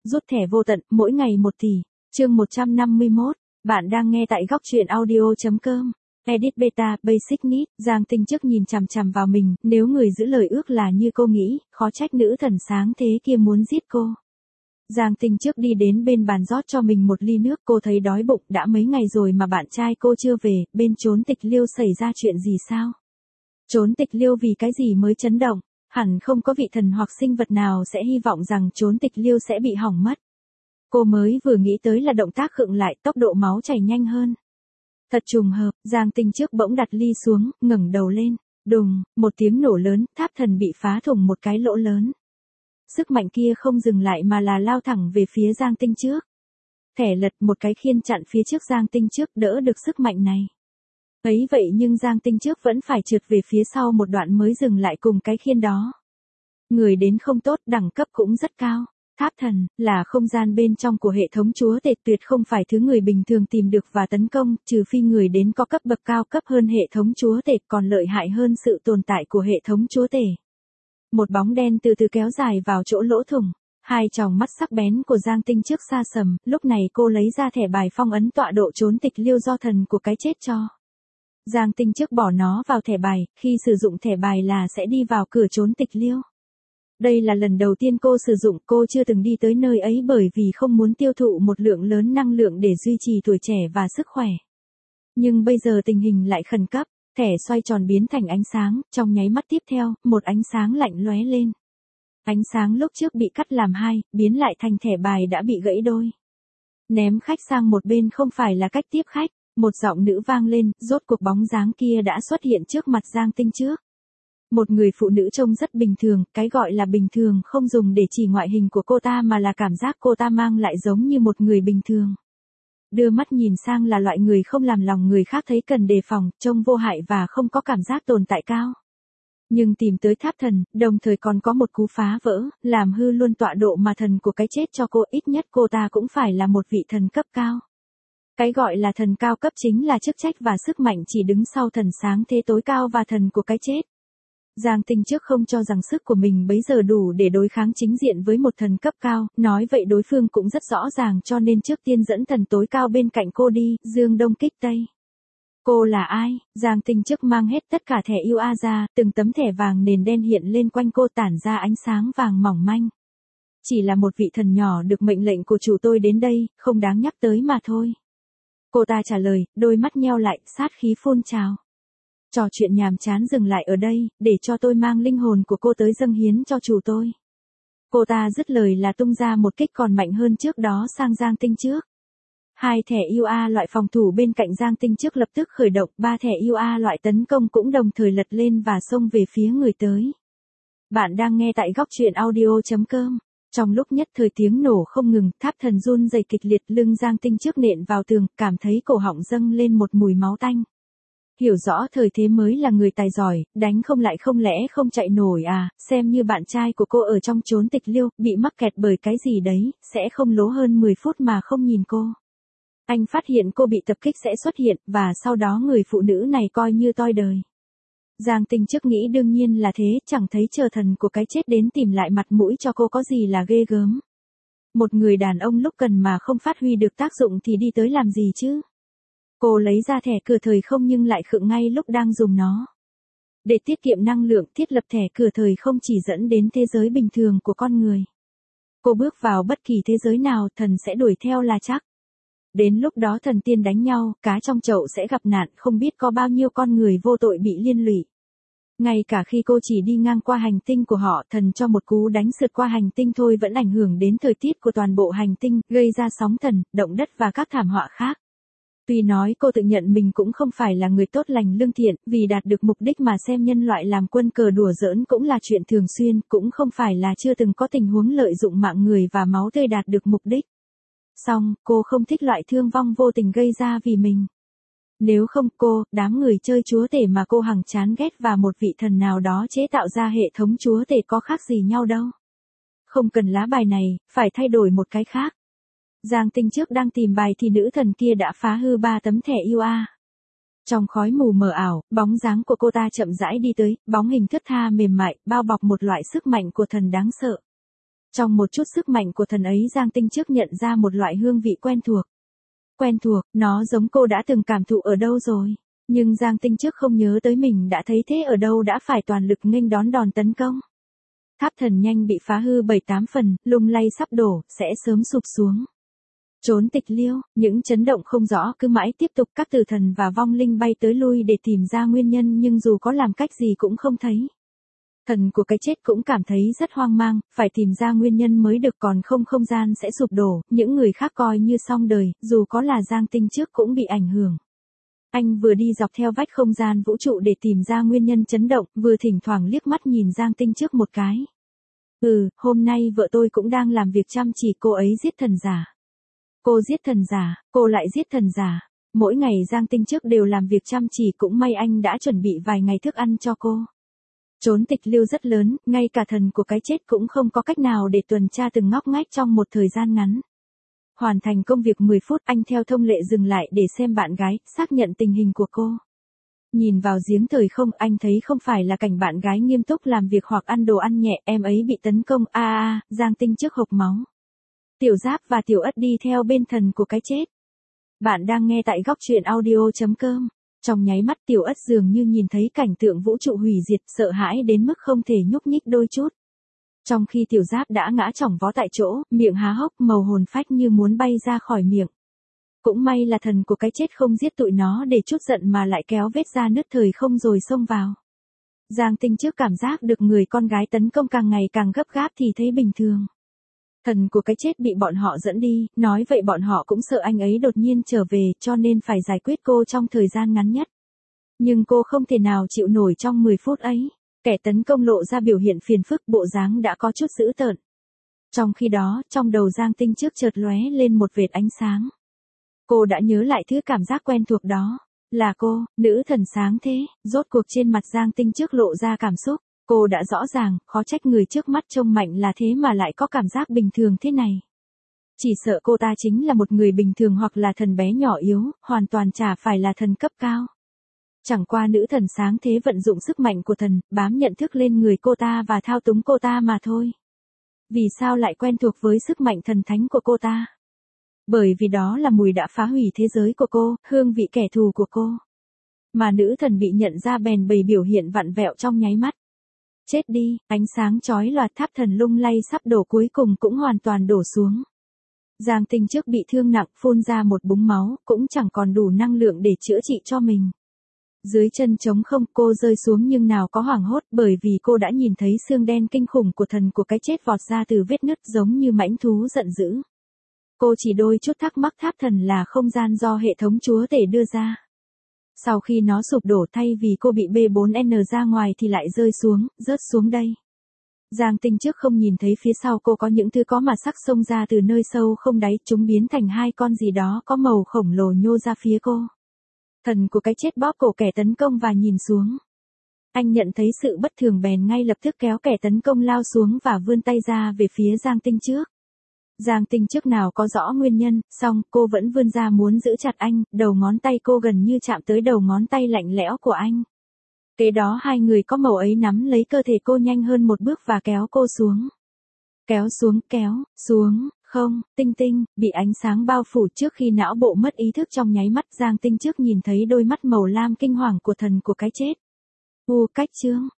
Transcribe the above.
rút thẻ vô tận, mỗi ngày 1 tỷ. Chương 151, bạn đang nghe tại góc truyện audio.com. Edit Beta, Basic Need, Giang Tinh trước nhìn chằm chằm vào mình, nếu người giữ lời ước là như cô nghĩ, khó trách nữ thần sáng thế kia muốn giết cô. Giang Tinh trước đi đến bên bàn rót cho mình một ly nước, cô thấy đói bụng, đã mấy ngày rồi mà bạn trai cô chưa về, bên Trốn Tịch Liêu xảy ra chuyện gì sao? Trốn Tịch Liêu vì cái gì mới chấn động? Hẳn không có vị thần hoặc sinh vật nào sẽ hy vọng rằng Trốn Tịch Liêu sẽ bị hỏng mất. Cô mới vừa nghĩ tới là động tác khựng lại, tốc độ máu chảy nhanh hơn. Thật trùng hợp, Giang Tinh trước bỗng đặt ly xuống, ngẩng đầu lên. Đùng, một tiếng nổ lớn, tháp thần bị phá thủng một cái lỗ lớn. Sức mạnh kia không dừng lại mà là lao thẳng về phía Giang Tinh trước. Thẻ lật, một cái khiên chặn phía trước Giang Tinh trước, đỡ được sức mạnh này. Ấy vậy nhưng Giang Tinh trước vẫn phải trượt về phía sau một đoạn mới dừng lại cùng cái khiên đó. Người đến không tốt, đẳng cấp cũng rất cao. Tháp thần, là không gian bên trong của hệ thống chúa tể, tuyệt không phải thứ người bình thường tìm được và tấn công, trừ phi người đến có cấp bậc cao cấp hơn hệ thống chúa tể, còn lợi hại hơn sự tồn tại của hệ thống chúa tể. Một bóng đen từ từ kéo dài vào chỗ lỗ thủng. Hai tròng mắt sắc bén của Giang Tinh trước xa sầm, lúc này cô lấy ra thẻ bài phong ấn tọa độ Trốn Tịch Liêu do thần của cái chết cho. Giang Tinh trước bỏ nó vào thẻ bài, khi sử dụng thẻ bài là sẽ đi vào cửa Trốn Tịch Liêu. Đây là lần đầu tiên cô sử dụng, cô chưa từng đi tới nơi ấy bởi vì không muốn tiêu thụ một lượng lớn năng lượng để duy trì tuổi trẻ và sức khỏe. Nhưng bây giờ tình hình lại khẩn cấp, thẻ xoay tròn biến thành ánh sáng, trong nháy mắt tiếp theo, một ánh sáng lạnh lóe lên. Ánh sáng lúc trước bị cắt làm hai, biến lại thành thẻ bài đã bị gãy đôi. Ném khách sang một bên không phải là cách tiếp khách, một giọng nữ vang lên, rốt cuộc bóng dáng kia đã xuất hiện trước mặt Giang Tinh trước. Một người phụ nữ trông rất bình thường, cái gọi là bình thường không dùng để chỉ ngoại hình của cô ta mà là cảm giác cô ta mang lại giống như một người bình thường. Đưa mắt nhìn sang là loại người không làm lòng người khác thấy cần đề phòng, trông vô hại và không có cảm giác tồn tại cao. Nhưng tìm tới tháp thần, đồng thời còn có một cú phá vỡ, làm hư luôn tọa độ mà thần của cái chết cho cô, ít nhất cô ta cũng phải là một vị thần cấp cao. Cái gọi là thần cao cấp chính là chức trách và sức mạnh chỉ đứng sau thần sáng thế tối cao và thần của cái chết. Giang Tinh trước không cho rằng sức của mình bấy giờ đủ để đối kháng chính diện với một thần cấp cao, nói vậy đối phương cũng rất rõ ràng cho nên trước tiên dẫn thần tối cao bên cạnh cô đi, dương đông kích tây. Cô là ai? Giang Tinh trước mang hết tất cả thẻ UA ra, từng tấm thẻ vàng nền đen hiện lên quanh cô tản ra ánh sáng vàng mỏng manh. Chỉ là một vị thần nhỏ được mệnh lệnh của chủ tôi đến đây, không đáng nhắc tới mà thôi. Cô ta trả lời, đôi mắt nheo lại, sát khí phun trào. Trò chuyện nhàm chán dừng lại ở đây, để cho tôi mang linh hồn của cô tới dâng hiến cho chủ tôi. Cô ta dứt lời là tung ra một kích còn mạnh hơn trước đó sang Giang Tinh trước. Hai thẻ UA loại phòng thủ bên cạnh Giang Tinh trước lập tức khởi động, ba thẻ UA loại tấn công cũng đồng thời lật lên và xông về phía người tới. Bạn đang nghe tại góc truyện audio.com. Trong lúc nhất thời tiếng nổ không ngừng, tháp thần run rẩy kịch liệt, lưng Giang Tinh trước nện vào tường, cảm thấy cổ họng dâng lên một mùi máu tanh. Hiểu rõ thời thế mới là người tài giỏi, đánh không lại không lẽ không chạy nổi à, xem như bạn trai của cô ở trong Trốn Tịch Liêu, bị mắc kẹt bởi cái gì đấy, sẽ không lố hơn 10 phút mà không nhìn cô. Anh phát hiện cô bị tập kích sẽ xuất hiện, và sau đó người phụ nữ này coi như toi đời. Giang Tinh trước nghĩ đương nhiên là thế, chẳng thấy chờ thần của cái chết đến tìm lại mặt mũi cho cô có gì là ghê gớm. Một người đàn ông lúc cần mà không phát huy được tác dụng thì đi tới làm gì chứ? Cô lấy ra thẻ cửa thời không nhưng lại khựng ngay lúc đang dùng nó. Để tiết kiệm năng lượng, thiết lập thẻ cửa thời không chỉ dẫn đến thế giới bình thường của con người. Cô bước vào bất kỳ thế giới nào, thần sẽ đuổi theo là chắc. Đến lúc đó thần tiên đánh nhau, cá trong chậu sẽ gặp nạn, không biết có bao nhiêu con người vô tội bị liên lụy. Ngay cả khi cô chỉ đi ngang qua hành tinh của họ, thần cho một cú đánh sượt qua hành tinh thôi vẫn ảnh hưởng đến thời tiết của toàn bộ hành tinh, gây ra sóng thần, động đất và các thảm họa khác. Tuy nói cô tự nhận mình cũng không phải là người tốt lành lương thiện, vì đạt được mục đích mà xem nhân loại làm quân cờ đùa giỡn cũng là chuyện thường xuyên, cũng không phải là chưa từng có tình huống lợi dụng mạng người và máu tươi đạt được mục đích. Song, cô không thích loại thương vong vô tình gây ra vì mình. Nếu không cô, đám người chơi chúa tể mà cô hằng chán ghét và một vị thần nào đó chế tạo ra hệ thống chúa tể có khác gì nhau đâu. Không cần lá bài này, phải thay đổi một cái khác. Giang Tinh trước đang tìm bài thì nữ thần kia đã phá hư 3 tấm thẻ UA. Trong khói mù mờ ảo, bóng dáng của cô ta chậm rãi đi tới, bóng hình thướt tha mềm mại, bao bọc một loại sức mạnh của thần đáng sợ. Trong một chút sức mạnh của thần ấy Giang Tinh trước nhận ra một loại hương vị quen thuộc. Quen thuộc, nó giống cô đã từng cảm thụ ở đâu rồi. Nhưng Giang Tinh trước không nhớ tới mình đã thấy thế ở đâu đã phải toàn lực nghênh đón đòn tấn công. Tháp thần nhanh bị phá hư 7-8 phần, lung lay sắp đổ, sẽ sớm sụp xuống. Trốn tịch liêu, những chấn động không rõ cứ mãi tiếp tục, các tử thần và vong linh bay tới lui để tìm ra nguyên nhân nhưng dù có làm cách gì cũng không thấy. Thần của cái chết cũng cảm thấy rất hoang mang, phải tìm ra nguyên nhân mới được, còn không gian sẽ sụp đổ, những người khác coi như xong đời, dù có là Giang Tinh trước cũng bị ảnh hưởng. Anh vừa đi dọc theo vách không gian vũ trụ để tìm ra nguyên nhân chấn động, vừa thỉnh thoảng liếc mắt nhìn Giang Tinh trước một cái. Hôm nay vợ tôi cũng đang làm việc chăm chỉ, cô ấy giết thần giả. Cô giết thần giả, cô lại giết thần giả. Mỗi ngày Giang Tinh trước đều làm việc chăm chỉ, cũng may anh đã chuẩn bị vài ngày thức ăn cho cô. Trốn tịch lưu rất lớn, ngay cả thần của cái chết cũng không có cách nào để tuần tra từng ngóc ngách trong một thời gian ngắn. Hoàn thành công việc 10 phút, anh theo thông lệ dừng lại để xem bạn gái, xác nhận tình hình của cô. Nhìn vào giếng thời không, anh thấy không phải là cảnh bạn gái nghiêm túc làm việc hoặc ăn đồ ăn nhẹ, em ấy bị tấn công. Giang Tinh trước hộc máu. Tiểu Giáp và Tiểu Ất đi theo bên thần của cái chết. Bạn đang nghe tại góc truyện audio.com. Trong nháy mắt Tiểu Ất dường như nhìn thấy cảnh tượng vũ trụ hủy diệt, sợ hãi đến mức không thể nhúc nhích đôi chút. Trong khi Tiểu Giáp đã ngã chỏng vó tại chỗ, miệng há hốc, màu hồn phách như muốn bay ra khỏi miệng. Cũng may là thần của cái chết không giết tụi nó để chút giận mà lại kéo vết ra nứt thời không rồi xông vào. Giang Tinh trước cảm giác được người con gái tấn công càng ngày càng gấp gáp thì thấy bình thường. Thần của cái chết bị bọn họ dẫn đi, nói vậy bọn họ cũng sợ anh ấy đột nhiên trở về cho nên phải giải quyết cô trong thời gian ngắn nhất. Nhưng cô không thể nào chịu nổi trong 10 phút ấy. Kẻ tấn công lộ ra biểu hiện phiền phức, bộ dáng đã có chút dữ tợn. Trong khi đó, trong đầu Giang Tinh trước chợt lóe lên một vệt ánh sáng. Cô đã nhớ lại thứ cảm giác quen thuộc đó. Là cô, nữ thần sáng thế. Rốt cuộc trên mặt Giang Tinh trước lộ ra cảm xúc. Cô đã rõ ràng, khó trách người trước mắt trông mạnh là thế mà lại có cảm giác bình thường thế này. Chỉ sợ cô ta chính là một người bình thường hoặc là thần bé nhỏ yếu, hoàn toàn chả phải là thần cấp cao. Chẳng qua nữ thần sáng thế vận dụng sức mạnh của thần, bám nhận thức lên người cô ta và thao túng cô ta mà thôi. Vì sao lại quen thuộc với sức mạnh thần thánh của cô ta? Bởi vì đó là mùi đã phá hủy thế giới của cô, hương vị kẻ thù của cô. Mà nữ thần bị nhận ra bèn bày biểu hiện vặn vẹo trong nháy mắt. Chết đi, ánh sáng chói lòa, tháp thần lung lay sắp đổ cuối cùng cũng hoàn toàn đổ xuống. Giang Tinh trước bị thương nặng, phun ra một búng máu, cũng chẳng còn đủ năng lượng để chữa trị cho mình. Dưới chân trống không, cô rơi xuống nhưng nào có hoảng hốt, bởi vì cô đã nhìn thấy xương đen kinh khủng của thần của cái chết vọt ra từ vết nứt giống như mãnh thú giận dữ. Cô chỉ đôi chút thắc mắc tháp thần là không gian do hệ thống chúa tể đưa ra. Sau khi nó sụp đổ, thay vì cô bị B4N ra ngoài thì lại rớt xuống đây. Giang Tinh trước không nhìn thấy phía sau cô có những thứ có mà sắc xông ra từ nơi sâu không đáy, chúng biến thành hai con gì đó có màu khổng lồ nhô ra phía cô. Thần của cái chết bóp cổ kẻ tấn công và nhìn xuống. Anh nhận thấy sự bất thường bèn ngay lập tức kéo kẻ tấn công lao xuống và vươn tay ra về phía Giang Tinh trước. Giang Tinh trước nào có rõ nguyên nhân, song cô vẫn vươn ra muốn giữ chặt anh, đầu ngón tay cô gần như chạm tới đầu ngón tay lạnh lẽo của anh. Kế đó hai người có màu ấy nắm lấy cơ thể cô nhanh hơn một bước và kéo cô xuống. Kéo xuống, không, Tinh, bị ánh sáng bao phủ trước khi não bộ mất ý thức trong nháy mắt. Giang Tinh trước nhìn thấy đôi mắt màu lam kinh hoàng của thần của cái chết. Cách chương,